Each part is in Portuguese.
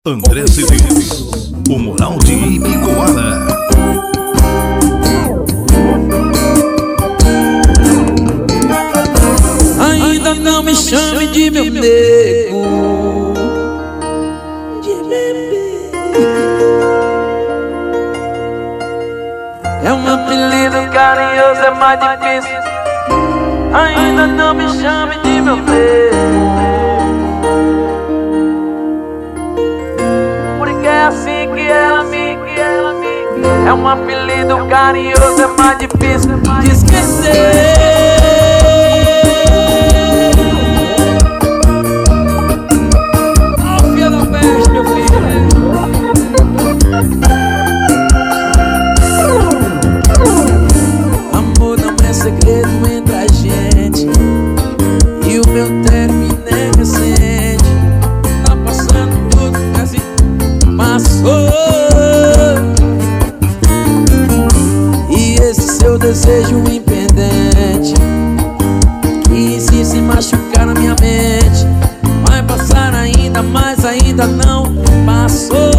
André Cedês, o moral de Ibicoara. Ainda não me chame de meu nego, de bebê. É um apelido carinhoso, é mais difícil. Ainda não me chame de meu nego, porque é assim que ela me é um apelido carinhoso, é mais difícil de esquecer. Amor não é segredo entre a gente, e o meu término é recente. Tá passando tudo que assim passou, e esse seu desejo impendente que insiste em machucar na minha mente vai passar ainda, mas ainda não passou.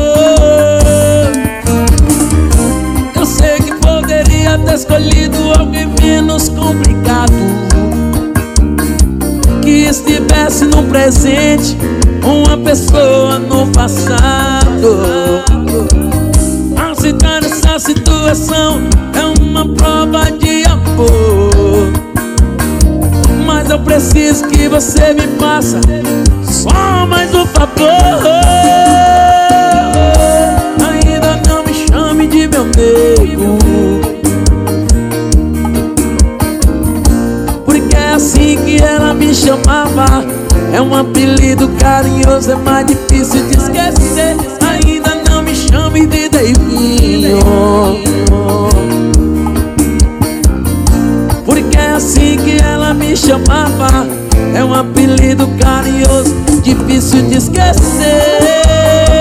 Eu sei que poderia ter escolhido alguém menos complicado, que estivesse no presente, uma pessoa no passado. Aceitar essa situação é uma prova de amor, mas eu preciso que você me faça só mais um favor. Ainda não me chame de meu nego, porque é assim que ela me chamava. É um apelido carinhoso, é mais difícil de esquecer. Ainda não me chame de Deivinho, porque é assim que ela me chamava. É um apelido carinhoso, difícil de esquecer.